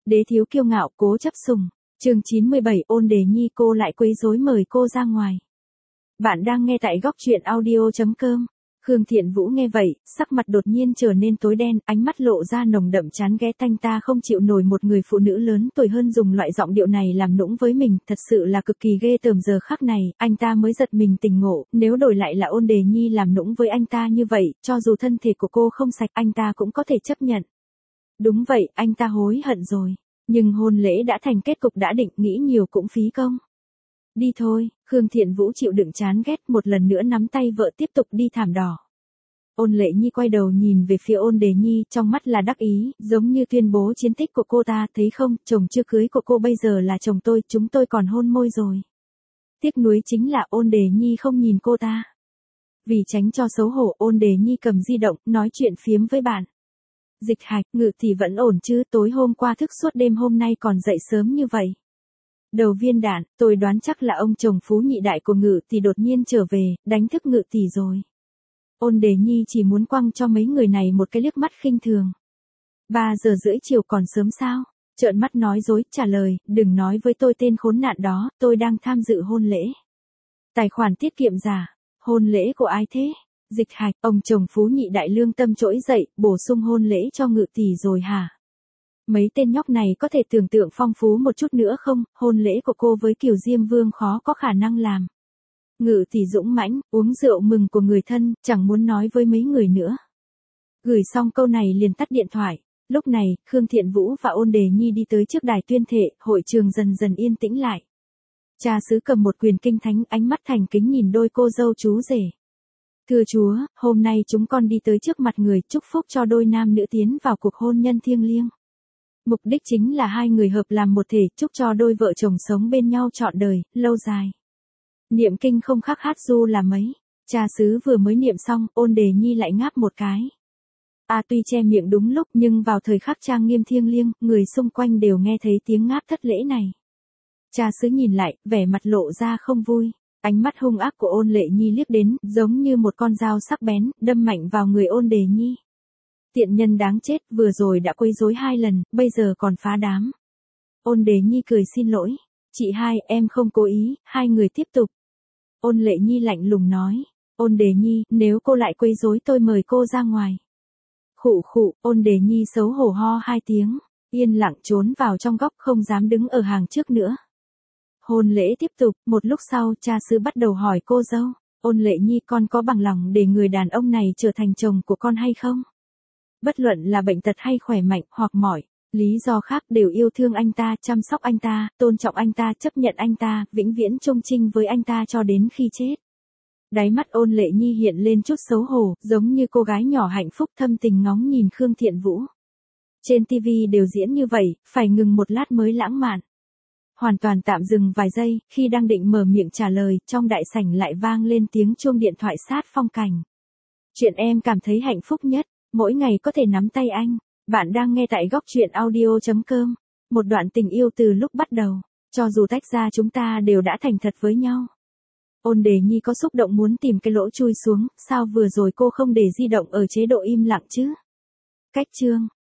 Đế thiếu kiêu ngạo, cố chấp sủng. Chương 97, Ôn Đề Nhi cô lại quấy rối mời cô ra ngoài. Bạn đang nghe tại góc truyện audio.com. Khương Thiện Vũ nghe vậy, sắc mặt đột nhiên trở nên tối đen, ánh mắt lộ ra nồng đậm chán ghét. Anh ta không chịu nổi một người phụ nữ lớn tuổi hơn dùng loại giọng điệu này làm nũng với mình, thật sự là cực kỳ ghê tởm. Giờ khắc này, anh ta mới giật mình tỉnh ngộ, nếu đổi lại là Ôn Đề Nhi làm nũng với anh ta như vậy, cho dù thân thể của cô không sạch, anh ta cũng có thể chấp nhận. Đúng vậy, anh ta hối hận rồi. Nhưng hôn lễ đã thành, kết cục đã định, nghĩ nhiều cũng phí công. Đi thôi, Khương Thiện Vũ chịu đựng chán ghét, một lần nữa nắm tay vợ tiếp tục đi thảm đỏ. Ôn Lệ Nhi quay đầu nhìn về phía Ôn Đề Nhi, trong mắt là đắc ý, giống như tuyên bố chiến tích của cô ta, thấy không, chồng chưa cưới của cô bây giờ là chồng tôi, chúng tôi còn hôn môi rồi. Tiếc nuối chính là Ôn Đề Nhi không nhìn cô ta. Vì tránh cho xấu hổ, Ôn Đề Nhi cầm di động, nói chuyện phiếm với bạn. Dịch Hạch, Ngự thì vẫn ổn chứ, tối hôm qua thức suốt đêm hôm nay còn dậy sớm như vậy. Đầu viên đạn, tôi đoán chắc là ông chồng phú nhị đại của Ngự thì đột nhiên trở về, đánh thức Ngự tỷ rồi. Ôn Đề Nhi chỉ muốn quăng cho mấy người này một cái liếc mắt khinh thường. 3 giờ rưỡi chiều còn sớm sao? Trợn mắt nói dối, trả lời, đừng nói với tôi tên khốn nạn đó, tôi đang tham dự hôn lễ. Tài khoản tiết kiệm giả, hôn lễ của ai thế? Dịch Hạch, ông chồng phú nhị đại lương tâm trỗi dậy, bổ sung hôn lễ cho Ngự tỷ rồi hả? Mấy tên nhóc này có thể tưởng tượng phong phú một chút nữa không, hôn lễ của cô với Kiều Diêm Vương khó có khả năng làm. Ngự tỷ dũng mãnh, uống rượu mừng của người thân, chẳng muốn nói với mấy người nữa. Gửi xong câu này liền tắt điện thoại. Lúc này, Khương Thiện Vũ và Ôn Đề Nhi đi tới trước đài tuyên thệ, hội trường dần dần yên tĩnh lại. Cha xứ cầm một quyền kinh thánh, ánh mắt thành kính nhìn đôi cô dâu chú rể. Thưa Chúa, hôm nay chúng con đi tới trước mặt người, chúc phúc cho đôi nam nữ tiến vào cuộc hôn nhân thiêng liêng. Mục đích chính là hai người hợp làm một thể, chúc cho đôi vợ chồng sống bên nhau trọn đời, lâu dài. Niệm kinh không khác hát ru là mấy. Cha xứ vừa mới niệm xong, Ôn Đề Nhi lại ngáp một cái. Tuy che miệng đúng lúc, nhưng vào thời khắc trang nghiêm thiêng liêng, người xung quanh đều nghe thấy tiếng ngáp thất lễ này. Cha xứ nhìn lại, vẻ mặt lộ ra không vui. Ánh mắt hung ác của Ôn Lệ Nhi liếc đến, giống như một con dao sắc bén, đâm mạnh vào người Ôn Đề Nhi. Tiện nhân đáng chết, vừa rồi đã quấy rối 2 lần, bây giờ còn phá đám. Ôn Đề Nhi cười xin lỗi. Chị hai, em không cố ý, hai người tiếp tục. Ôn Lệ Nhi lạnh lùng nói. Ôn Đề Nhi, nếu cô lại quấy rối tôi mời cô ra ngoài. Khụ khụ, Ôn Đề Nhi xấu hổ ho 2 tiếng, yên lặng trốn vào trong góc không dám đứng ở hàng trước nữa. Hôn lễ tiếp tục, một lúc sau cha xứ bắt đầu hỏi cô dâu. Ôn Lệ Nhi, con có bằng lòng để người đàn ông này trở thành chồng của con hay không? Bất luận là bệnh tật hay khỏe mạnh hoặc mỏi, lý do khác đều yêu thương anh ta, chăm sóc anh ta, tôn trọng anh ta, chấp nhận anh ta, vĩnh viễn chung chinh với anh ta cho đến khi chết. Đáy mắt Ôn Lệ Nhi hiện lên chút xấu hổ, giống như cô gái nhỏ hạnh phúc thâm tình ngóng nhìn Khương Thiện Vũ. Trên TV đều diễn như vậy, phải ngừng một lát mới lãng mạn. Hoàn toàn tạm dừng vài giây, khi đang định mở miệng trả lời, trong đại sảnh lại vang lên tiếng chuông điện thoại sát phong cảnh. Chuyện em cảm thấy hạnh phúc nhất, mỗi ngày có thể nắm tay anh. Bạn đang nghe tại góc truyện audio.com. Một đoạn tình yêu từ lúc bắt đầu, cho dù tách ra chúng ta đều đã thành thật với nhau. Ôn Đề Nhi có xúc động muốn tìm cái lỗ chui xuống, sao vừa rồi cô không để di động ở chế độ im lặng chứ? Cách chương.